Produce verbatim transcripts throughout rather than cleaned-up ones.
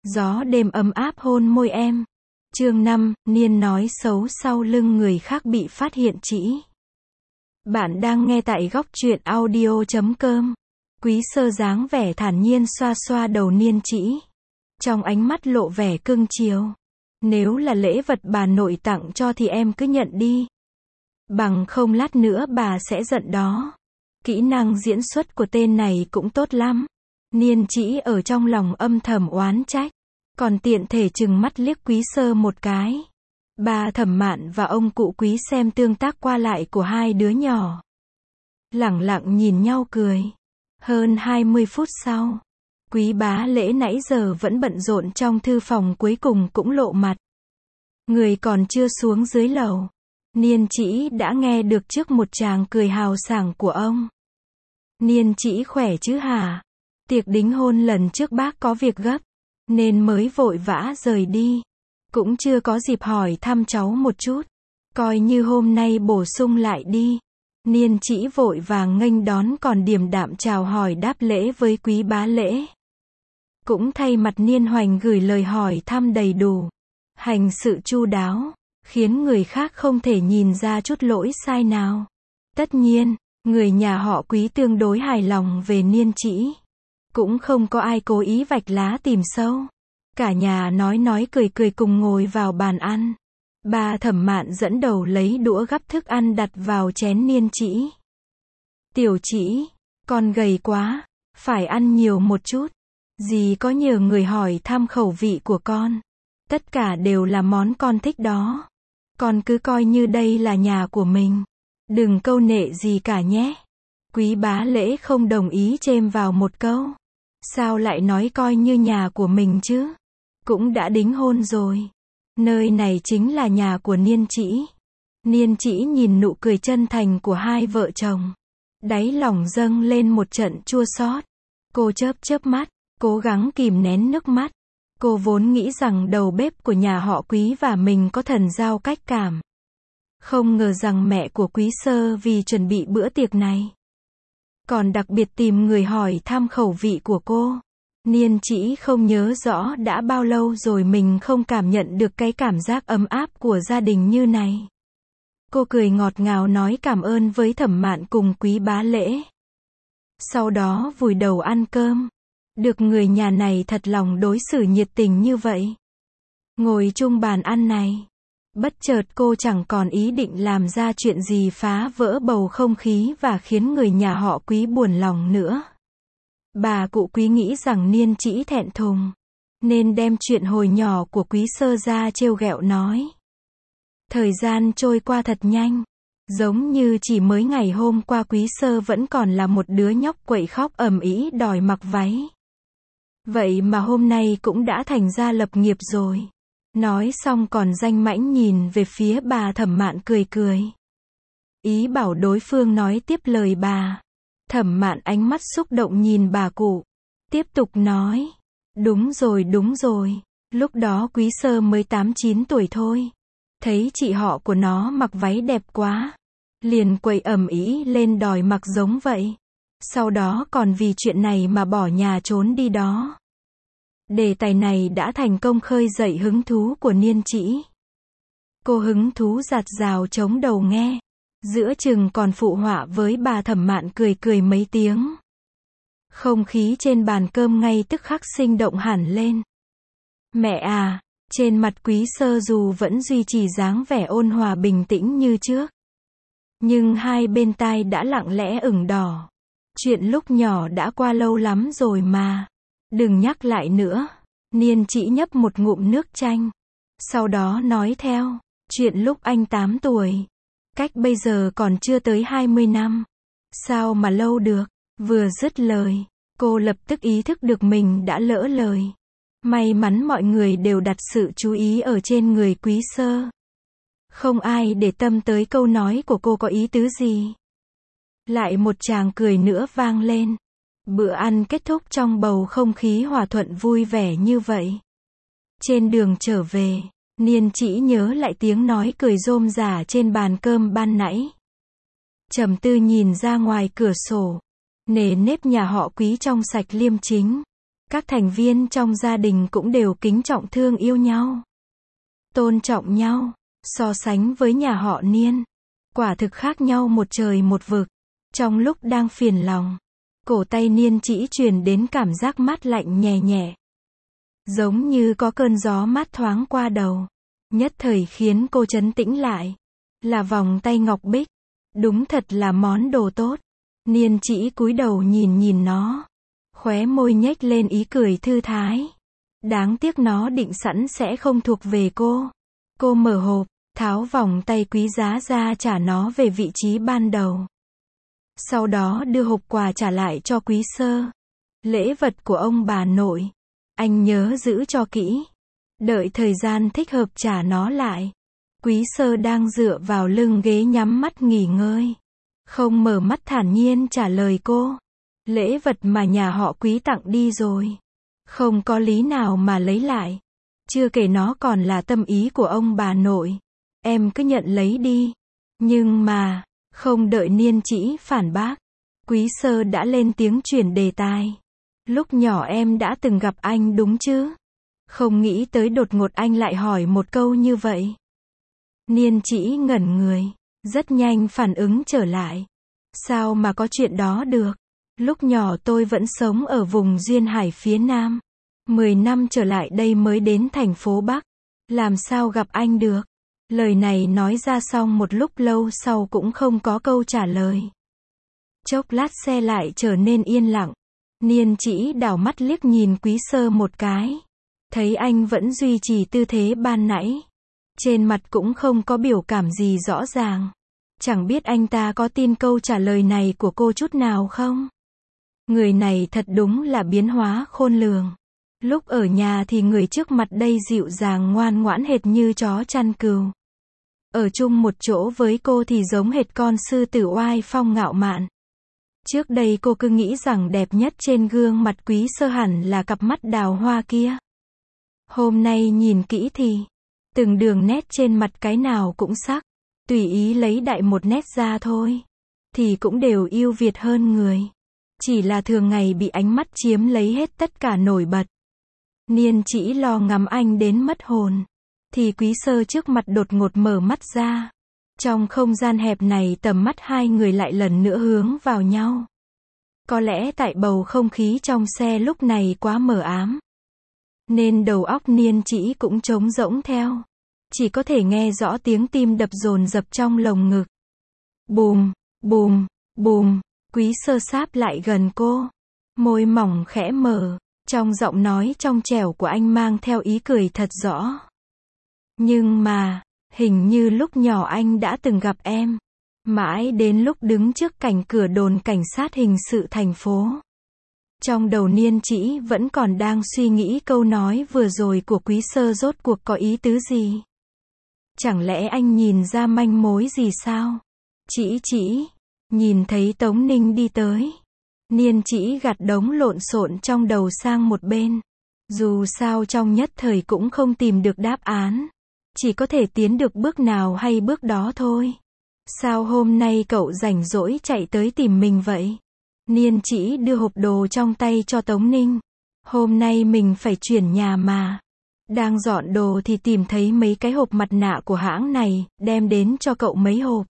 Gió đêm ấm áp hôn môi em. Chương năm, Niên nói xấu sau lưng người khác bị phát hiện chỉ. Bạn đang nghe tại góc truyện audio chấm com. Quý Sơ dáng vẻ thản nhiên xoa xoa đầu Niên chỉ. Trong ánh mắt lộ vẻ cưng chiều. Nếu là lễ vật bà nội tặng cho thì em cứ nhận đi. Bằng không lát nữa bà sẽ giận đó. Kỹ năng diễn xuất của tên này cũng tốt lắm. Niên chỉ ở trong lòng âm thầm oán trách. Còn tiện thể chừng mắt liếc Quý Sơ một cái. Bà Thẩm Mạn và ông cụ Quý xem tương tác qua lại của hai đứa nhỏ. Lẳng lặng nhìn nhau cười. Hơn hai mươi phút sau, Quý Bá Lễ nãy giờ vẫn bận rộn trong thư phòng cuối cùng cũng lộ mặt. Người còn chưa xuống dưới lầu. Niên chỉ đã nghe được trước một tràng cười hào sảng của ông. Niên chỉ khỏe chứ hả? Tiệc đính hôn lần trước bác có việc gấp, nên mới vội vã rời đi. Cũng chưa có dịp hỏi thăm cháu một chút. Coi như hôm nay bổ sung lại đi. Niên chỉ vội vàng nghênh đón còn điềm đạm chào hỏi đáp lễ với Quý Bá Lễ. Cũng thay mặt Niên Hoành gửi lời hỏi thăm đầy đủ. Hành sự chu đáo, khiến người khác không thể nhìn ra chút lỗi sai nào. Tất nhiên, người nhà họ Quý tương đối hài lòng về Niên chỉ. Cũng không có ai cố ý vạch lá tìm sâu. Cả nhà nói nói cười cười cùng ngồi vào bàn ăn. Bà Thẩm Mạn dẫn đầu lấy đũa gắp thức ăn đặt vào chén Niên chỉ. Tiểu chỉ, con gầy quá, phải ăn nhiều một chút. Dì có nhờ người hỏi thăm khẩu vị của con. Tất cả đều là món con thích đó. Con cứ coi như đây là nhà của mình. Đừng câu nệ gì cả nhé. Quý Bá Lễ không đồng ý chêm vào một câu. Sao lại nói coi như nhà của mình chứ? Cũng đã đính hôn rồi. Nơi này chính là nhà của Niên chỉ. Niên chỉ nhìn nụ cười chân thành của hai vợ chồng. Đáy lòng dâng lên một trận chua xót. Cô chớp chớp mắt, cố gắng kìm nén nước mắt. Cô vốn nghĩ rằng đầu bếp của nhà họ Quý và mình có thần giao cách cảm. Không ngờ rằng mẹ của Quý Sơ vì chuẩn bị bữa tiệc này, còn đặc biệt tìm người hỏi thăm khẩu vị của cô. Niên chỉ không nhớ rõ đã bao lâu rồi mình không cảm nhận được cái cảm giác ấm áp của gia đình như này. Cô cười ngọt ngào nói cảm ơn với Thẩm Mạn cùng Quý Bá Lễ. Sau đó vùi đầu ăn cơm. Được người nhà này thật lòng đối xử nhiệt tình như vậy. Ngồi chung bàn ăn này, bất chợt cô chẳng còn ý định làm ra chuyện gì phá vỡ bầu không khí và khiến người nhà họ Quý buồn lòng nữa. Bà cụ Quý nghĩ rằng Niên chỉ thẹn thùng, nên đem chuyện hồi nhỏ của Quý Sơ ra trêu ghẹo nói. Thời gian trôi qua thật nhanh, giống như chỉ mới ngày hôm qua Quý Sơ vẫn còn là một đứa nhóc quậy khóc ầm ĩ đòi mặc váy. Vậy mà hôm nay cũng đã thành ra lập nghiệp rồi. Nói xong còn danh mãnh nhìn về phía bà Thẩm Mạn cười cười. Ý bảo đối phương nói tiếp lời bà. Thẩm Mạn ánh mắt xúc động nhìn bà cụ. Tiếp tục nói. Đúng rồi đúng rồi. Lúc đó Quý Sơ mới tám chín tuổi thôi. Thấy chị họ của nó mặc váy đẹp quá. Liền quậy ầm ĩ lên đòi mặc giống vậy. Sau đó còn vì chuyện này mà bỏ nhà trốn đi đó. Đề tài này đã thành công khơi dậy hứng thú của Niên chỉ. Cô hứng thú giạt rào chống đầu nghe. Giữa chừng còn phụ họa với bà Thẩm Mạn cười cười mấy tiếng. Không khí trên bàn cơm ngay tức khắc sinh động hẳn lên. Mẹ à, trên mặt Quý Sơ dù vẫn duy trì dáng vẻ ôn hòa bình tĩnh như trước. Nhưng hai bên tai đã lặng lẽ ửng đỏ. Chuyện lúc nhỏ đã qua lâu lắm rồi mà. Đừng nhắc lại nữa. Niên chỉ nhấp một ngụm nước chanh. Sau đó nói theo. Chuyện lúc anh tám tuổi. Cách bây giờ còn chưa tới hai mươi năm. Sao mà lâu được. Vừa dứt lời, cô lập tức ý thức được mình đã lỡ lời. May mắn mọi người đều đặt sự chú ý ở trên người Quý Sơ. Không ai để tâm tới câu nói của cô có ý tứ gì. Lại một tràng cười nữa vang lên. Bữa ăn kết thúc trong bầu không khí hòa thuận vui vẻ như vậy. Trên đường trở về, Niên chỉ nhớ lại tiếng nói cười rôm rả trên bàn cơm ban nãy. Trầm tư nhìn ra ngoài cửa sổ. Nề nếp nhà họ Quý trong sạch liêm chính. Các thành viên trong gia đình cũng đều kính trọng thương yêu nhau, tôn trọng nhau. So sánh với nhà họ Niên, quả thực khác nhau một trời một vực. Trong lúc đang phiền lòng, cổ tay Niên Chỉ truyền đến cảm giác mát lạnh nhẹ nhẹ, giống như có cơn gió mát thoáng qua đầu, nhất thời khiến cô trấn tĩnh lại. Là vòng tay ngọc bích, đúng thật là món đồ tốt. Niên Chỉ cúi đầu nhìn nhìn nó, khóe môi nhếch lên ý cười thư thái. Đáng tiếc nó định sẵn sẽ không thuộc về cô. Cô mở hộp, tháo vòng tay quý giá ra trả nó về vị trí ban đầu. Sau đó đưa hộp quà trả lại cho Quý Sơ. Lễ vật của ông bà nội, anh nhớ giữ cho kỹ, đợi thời gian thích hợp trả nó lại. Quý Sơ đang dựa vào lưng ghế nhắm mắt nghỉ ngơi, không mở mắt thản nhiên trả lời cô. Lễ vật mà nhà họ Quý tặng đi rồi, không có lý nào mà lấy lại. Chưa kể nó còn là tâm ý của ông bà nội, em cứ nhận lấy đi. Nhưng mà, không đợi Niên Chỉ phản bác, Quý Sơ đã lên tiếng chuyển đề tài. Lúc nhỏ em đã từng gặp anh đúng chứ? Không nghĩ tới đột ngột anh lại hỏi một câu như vậy. Niên Chỉ ngẩn người, rất nhanh phản ứng trở lại. Sao mà có chuyện đó được? Lúc nhỏ tôi vẫn sống ở vùng duyên hải phía Nam. Mười năm trở lại đây mới đến thành phố Bắc. Làm sao gặp anh được? Lời này nói ra xong một lúc lâu sau cũng không có câu trả lời. Chốc lát xe lại trở nên yên lặng. Niên Chỉ đảo mắt liếc nhìn Quý Sơ một cái. Thấy anh vẫn duy trì tư thế ban nãy. Trên mặt cũng không có biểu cảm gì rõ ràng. Chẳng biết anh ta có tin câu trả lời này của cô chút nào không? Người này thật đúng là biến hóa khôn lường. Lúc ở nhà thì người trước mặt đây dịu dàng ngoan ngoãn hệt như chó chăn cừu. Ở chung một chỗ với cô thì giống hệt con sư tử oai phong ngạo mạn. Trước đây cô cứ nghĩ rằng đẹp nhất trên gương mặt Quý Sơ hẳn là cặp mắt đào hoa kia. Hôm nay nhìn kỹ thì, từng đường nét trên mặt cái nào cũng sắc. Tùy ý lấy đại một nét ra thôi, thì cũng đều ưu việt hơn người. Chỉ là thường ngày bị ánh mắt chiếm lấy hết tất cả nổi bật. Niên Chỉ lo ngắm anh đến mất hồn. Thì Quý Sơ trước mặt đột ngột mở mắt ra. Trong không gian hẹp này tầm mắt hai người lại lần nữa hướng vào nhau. Có lẽ tại bầu không khí trong xe lúc này quá mờ ám, nên đầu óc Niên Chỉ cũng trống rỗng theo. Chỉ có thể nghe rõ tiếng tim đập dồn dập trong lồng ngực. Bùm, bùm, bùm. Quý Sơ sáp lại gần cô. Môi mỏng khẽ mở. Trong giọng nói trong trẻo của anh mang theo ý cười thật rõ. Nhưng mà, hình như lúc nhỏ anh đã từng gặp em. Mãi đến lúc đứng trước cạnh cửa đồn cảnh sát hình sự thành phố. Trong đầu Niên Chỉ vẫn còn đang suy nghĩ câu nói vừa rồi của Quý Sơ rốt cuộc có ý tứ gì. Chẳng lẽ anh nhìn ra manh mối gì sao? Chỉ chỉ, nhìn thấy Tống Ninh đi tới. Niên Chỉ gạt đống lộn xộn trong đầu sang một bên. Dù sao trong nhất thời cũng không tìm được đáp án. Chỉ có thể tiến được bước nào hay bước đó thôi. Sao hôm nay cậu rảnh rỗi chạy tới tìm mình vậy? Niên Chỉ đưa hộp đồ trong tay cho Tống Ninh. Hôm nay mình phải chuyển nhà mà. Đang dọn đồ thì tìm thấy mấy cái hộp mặt nạ của hãng này, đem đến cho cậu mấy hộp.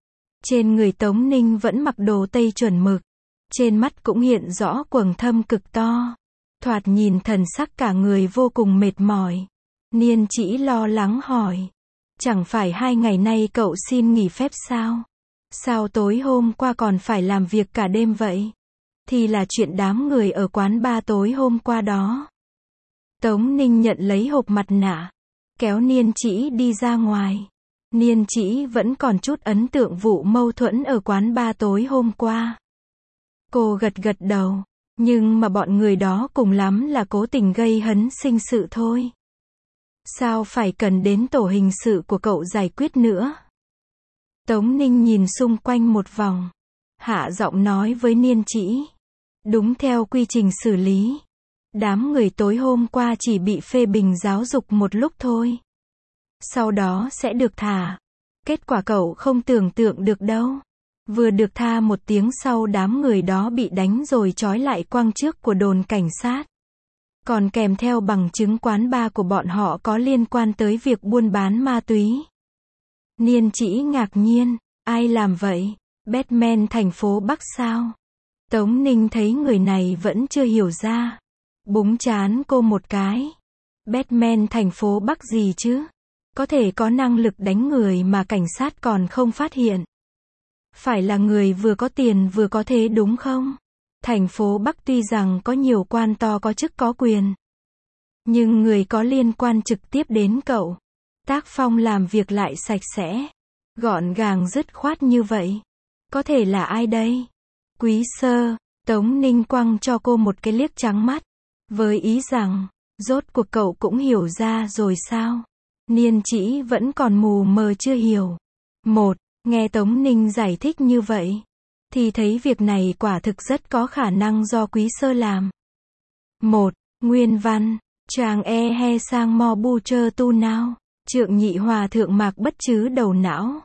Trên người Tống Ninh vẫn mặc đồ tây chuẩn mực. Trên mắt cũng hiện rõ quầng thâm cực to. Thoạt nhìn thần sắc cả người vô cùng mệt mỏi. Niên Chỉ lo lắng hỏi. Chẳng phải hai ngày nay cậu xin nghỉ phép sao? Sao tối hôm qua còn phải làm việc cả đêm vậy? Thì là chuyện đám người ở quán bar tối hôm qua đó. Tống Ninh nhận lấy hộp mặt nạ, kéo Niên Chỉ đi ra ngoài. Niên Chỉ vẫn còn chút ấn tượng vụ mâu thuẫn ở quán bar tối hôm qua. Cô gật gật đầu, nhưng mà bọn người đó cùng lắm là cố tình gây hấn sinh sự thôi. Sao phải cần đến tổ hình sự của cậu giải quyết nữa? Tống Ninh nhìn xung quanh một vòng, hạ giọng nói với Niên Chỉ. Đúng theo quy trình xử lý. Đám người tối hôm qua chỉ bị phê bình giáo dục một lúc thôi. Sau đó sẽ được thả. Kết quả cậu không tưởng tượng được đâu. Vừa được tha một tiếng sau đám người đó bị đánh rồi trói lại quăng trước của đồn cảnh sát. còn kèm theo bằng chứng quán bar của bọn họ có liên quan tới việc buôn bán ma túy. Niên Chỉ ngạc nhiên, ai làm vậy? Batman thành phố Bắc sao? Tống Ninh thấy người này vẫn chưa hiểu ra. Búng trán cô một cái. Batman thành phố Bắc gì chứ? Có thể có năng lực đánh người mà cảnh sát còn không phát hiện. Phải là người vừa có tiền vừa có thế đúng không? Thành phố Bắc tuy rằng có nhiều quan to có chức có quyền. Nhưng người có liên quan trực tiếp đến cậu. Tác phong làm việc lại sạch sẽ. Gọn gàng dứt khoát như vậy. Có thể là ai đây? Quý sơ. Tống Ninh quăng cho cô một cái liếc trắng mắt. Với ý rằng, rốt cuộc cậu cũng hiểu ra rồi sao? Niên Chỉ vẫn còn mù mờ chưa hiểu. Một, nghe Tống Ninh giải thích như vậy, thì thấy việc này quả thực rất có khả năng do Quý sơ làm. Một, nguyên văn, chàng e he sang mo bu chơ tu nào, Trượng Nhị Hòa thượng Mạc Bất Trứ đầu não.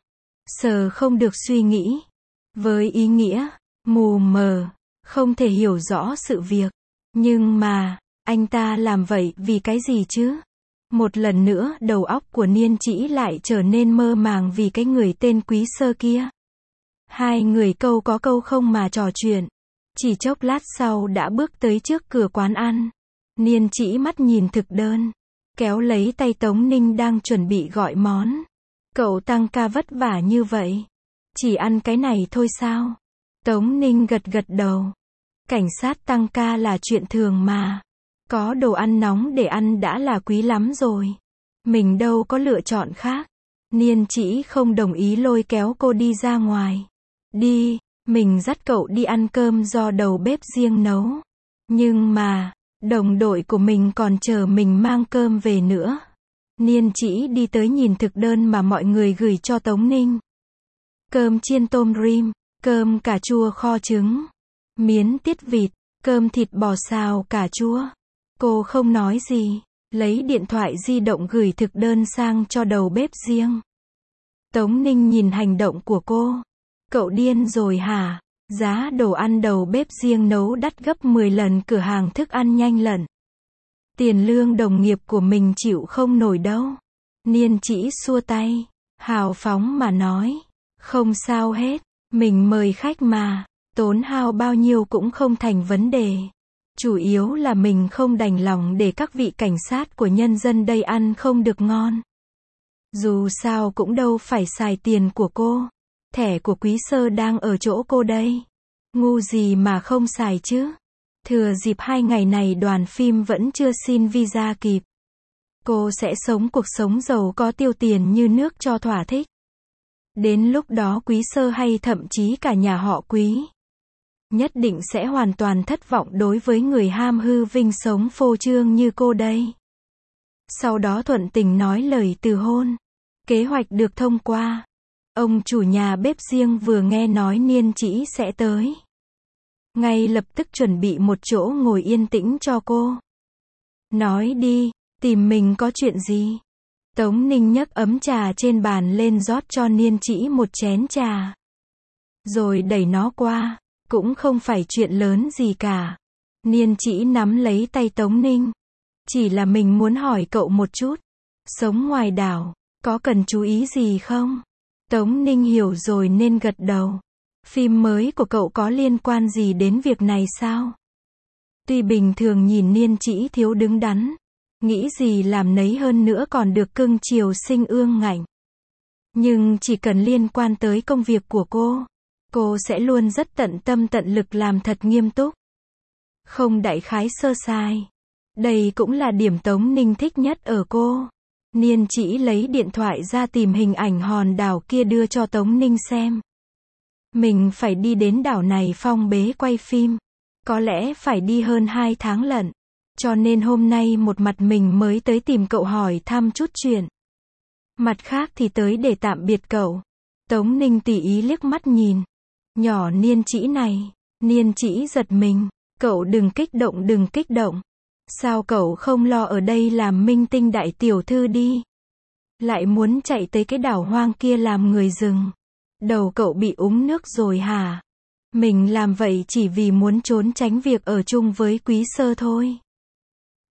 Sờ không được suy nghĩ. Với ý nghĩa, mù mờ, không thể hiểu rõ sự việc. Nhưng mà, anh ta làm vậy vì cái gì chứ? Một lần nữa đầu óc của Niên Chỉ lại trở nên mơ màng vì cái người tên Quý sơ kia. Hai người câu có câu không mà trò chuyện. Chỉ chốc lát sau đã bước tới trước cửa quán ăn. Niên Chỉ mắt nhìn thực đơn, kéo lấy tay Tống Ninh đang chuẩn bị gọi món. Cậu tăng ca vất vả như vậy, chỉ ăn cái này thôi sao? Tống Ninh gật gật đầu. Cảnh sát tăng ca là chuyện thường mà. Có đồ ăn nóng để ăn đã là quý lắm rồi. Mình đâu có lựa chọn khác. Niên Chỉ không đồng ý lôi kéo cô đi ra ngoài. Đi, mình dắt cậu đi ăn cơm do đầu bếp riêng nấu. Nhưng mà, đồng đội của mình còn chờ mình mang cơm về nữa. Niên Chỉ đi tới nhìn thực đơn mà mọi người gửi cho Tống Ninh. Cơm chiên tôm rim, cơm cà chua kho trứng, miến tiết vịt, cơm thịt bò xào cà chua. Cô không nói gì, lấy điện thoại di động gửi thực đơn sang cho đầu bếp riêng. Tống Ninh nhìn hành động của cô. Cậu điên rồi hả? Giá đồ ăn đầu bếp riêng nấu đắt gấp mười lần cửa hàng thức ăn nhanh lận. Tiền lương đồng nghiệp của mình chịu không nổi đâu. Niên Chỉ xua tay, hào phóng mà nói. Không sao hết, mình mời khách mà, tốn hao bao nhiêu cũng không thành vấn đề. Chủ yếu là mình không đành lòng để các vị cảnh sát của nhân dân đây ăn không được ngon. Dù sao cũng đâu phải xài tiền của cô. Thẻ của Quý sơ đang ở chỗ cô đây. Ngu gì mà không xài chứ. Thừa dịp hai ngày này đoàn phim vẫn chưa xin visa kịp. Cô sẽ sống cuộc sống giàu có tiêu tiền như nước cho thỏa thích. Đến lúc đó Quý sơ hay thậm chí cả nhà họ Quý nhất định sẽ hoàn toàn thất vọng đối với người ham hư vinh sống phô trương như cô đây. Sau đó thuận tình nói lời từ hôn. Kế hoạch được thông qua. Ông chủ nhà bếp riêng vừa nghe nói Niên Chỉ sẽ tới, ngay lập tức chuẩn bị một chỗ ngồi yên tĩnh cho cô. Nói đi, tìm mình có chuyện gì? Tống Ninh nhấc ấm trà trên bàn lên rót cho Niên Chỉ một chén trà. Rồi đẩy nó qua. Cũng không phải chuyện lớn gì cả. Niên Chỉ nắm lấy tay Tống Ninh. Chỉ là mình muốn hỏi cậu một chút. Sống ngoài đảo, có cần chú ý gì không? Tống Ninh hiểu rồi nên gật đầu. Phim mới của cậu có liên quan gì đến việc này sao? Tuy bình thường nhìn Niên Chỉ thiếu đứng đắn, nghĩ gì làm nấy hơn nữa còn được cưng chiều xinh ương ngạnh. Nhưng chỉ cần liên quan tới công việc của cô, cô sẽ luôn rất tận tâm tận lực làm thật nghiêm túc. Không đại khái sơ sài. Đây cũng là điểm Tống Ninh thích nhất ở cô. Niên Chỉ lấy điện thoại ra tìm hình ảnh hòn đảo kia đưa cho Tống Ninh xem. Mình phải đi đến đảo này phong bế quay phim. Có lẽ phải đi hơn hai tháng lận. Cho nên hôm nay một mặt mình mới tới tìm cậu hỏi thăm chút chuyện. Mặt khác thì tới để tạm biệt cậu. Tống Ninh tùy ý liếc mắt nhìn. Nhỏ Niên Chỉ này. Niên Chỉ giật mình. Cậu đừng kích động đừng kích động. Sao cậu không lo ở đây làm minh tinh đại tiểu thư đi? Lại muốn chạy tới cái đảo hoang kia làm người rừng. Đầu cậu bị úng nước rồi hả? Mình làm vậy chỉ vì muốn trốn tránh việc ở chung với Quý sơ thôi.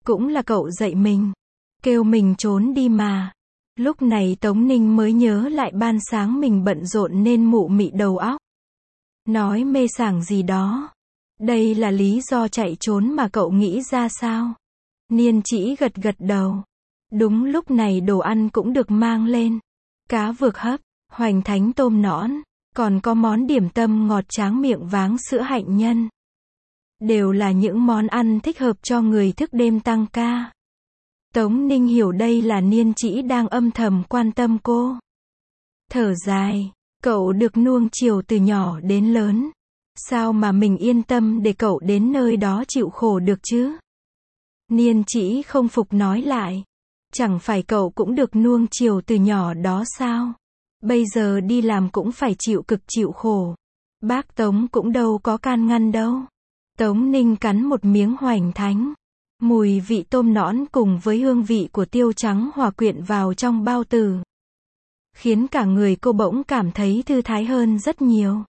Cũng là cậu dạy mình. Kêu mình trốn đi mà. Lúc này Tống Ninh mới nhớ lại ban sáng mình bận rộn nên mụ mị đầu óc. Nói mê sảng gì đó. Đây là lý do chạy trốn mà cậu nghĩ ra sao? Niên Chỉ gật gật đầu. Đúng lúc này đồ ăn cũng được mang lên. Cá vược hấp, hoành thánh tôm nõn, còn có món điểm tâm ngọt tráng miệng váng sữa hạnh nhân. Đều là những món ăn thích hợp cho người thức đêm tăng ca. Tống Ninh hiểu đây là Niên Chỉ đang âm thầm quan tâm cô. Thở dài, cậu được nuông chiều từ nhỏ đến lớn. Sao mà mình yên tâm để cậu đến nơi đó chịu khổ được chứ? Niên Chỉ không phục nói lại. Chẳng phải cậu cũng được nuông chiều từ nhỏ đó sao? Bây giờ đi làm cũng phải chịu cực chịu khổ. Bác Tống cũng đâu có can ngăn đâu. Tống Ninh cắn một miếng hoành thánh. Mùi vị tôm nõn cùng với hương vị của tiêu trắng hòa quyện vào trong bao tử. Khiến cả người cô bỗng cảm thấy thư thái hơn rất nhiều.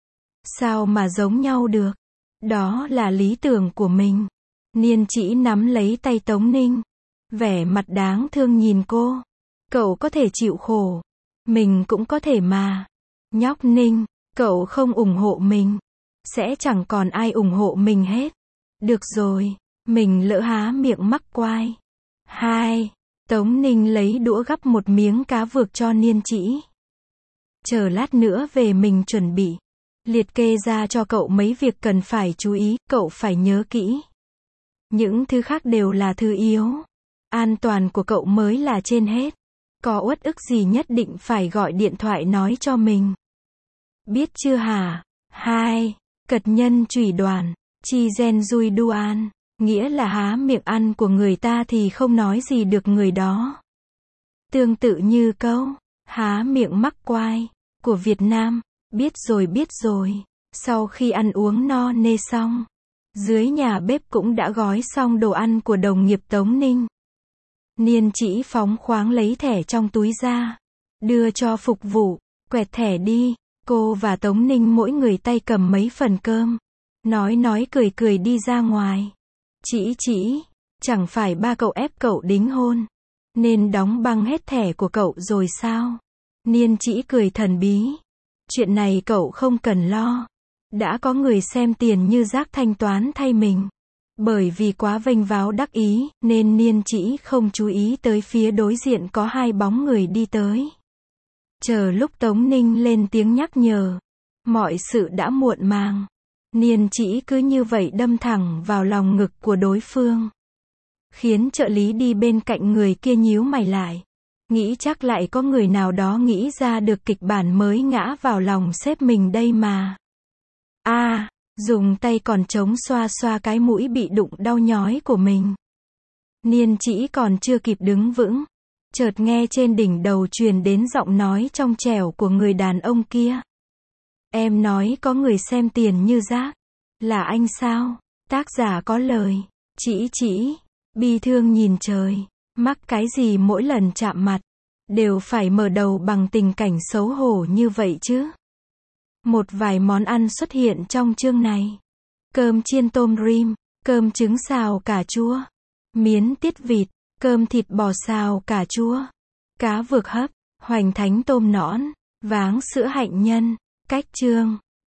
Sao mà giống nhau được? Đó là lý tưởng của mình. Niên Chỉ nắm lấy tay Tống Ninh. Vẻ mặt đáng thương nhìn cô. Cậu có thể chịu khổ. Mình cũng có thể mà. Nhóc Ninh, cậu không ủng hộ mình. Sẽ chẳng còn ai ủng hộ mình hết. Được rồi, mình lỡ há miệng mắc quai. Hai, Tống Ninh lấy đũa gắp một miếng cá vược cho Niên Chỉ. Chờ lát nữa về mình chuẩn bị. Liệt kê ra cho cậu mấy việc cần phải chú ý, cậu phải nhớ kỹ. Những thứ khác đều là thứ yếu. An toàn của cậu mới là trên hết. Có uất ức gì nhất định phải gọi điện thoại nói cho mình. Biết chưa hả? Hai, Cật nhân chủy đoàn, chi gen dui duan, nghĩa là há miệng ăn của người ta thì không nói gì được người đó. Tương tự như câu, há miệng mắc quai, của Việt Nam, biết rồi biết rồi, sau khi ăn uống no nê xong. Dưới nhà bếp cũng đã gói xong đồ ăn của đồng nghiệp Tống Ninh. Niên Chỉ phóng khoáng lấy thẻ trong túi ra. Đưa cho phục vụ, quẹt thẻ đi. Cô và Tống Ninh mỗi người tay cầm mấy phần cơm. Nói nói cười cười đi ra ngoài. Chỉ chỉ, chẳng phải ba cậu ép cậu đính hôn. Nên đóng băng hết thẻ của cậu rồi sao? Niên Chỉ cười thần bí. Chuyện này cậu không cần lo. Đã có người xem tiền như rác thanh toán thay mình. Bởi vì quá vênh váo đắc ý, nên Niên Chỉ không chú ý tới phía đối diện có hai bóng người đi tới. Chờ lúc Tống Ninh lên tiếng nhắc nhở. Mọi sự đã muộn màng. Niên Chỉ cứ như vậy đâm thẳng vào lòng ngực của đối phương. Khiến trợ lý đi bên cạnh người kia nhíu mày lại. Nghĩ chắc lại có người nào đó nghĩ ra được kịch bản mới ngã vào lòng sếp mình đây mà. A, à, dùng tay còn trống xoa xoa cái mũi bị đụng đau nhói của mình. Niên Chỉ còn chưa kịp đứng vững. Chợt nghe trên đỉnh đầu truyền đến giọng nói trong trẻo của người đàn ông kia. Em nói có người xem tiền như rác. Là anh sao? Tác giả có lời. Chỉ chỉ, bi thương nhìn trời. Mắc cái gì mỗi lần chạm mặt. Đều phải mở đầu bằng tình cảnh xấu hổ như vậy chứ. Một vài món ăn xuất hiện trong chương này. Cơm chiên tôm rim, cơm trứng xào cà chua, miến tiết vịt, cơm thịt bò xào cà chua, cá vược hấp, hoành thánh tôm nõn, váng sữa hạnh nhân. Cách chương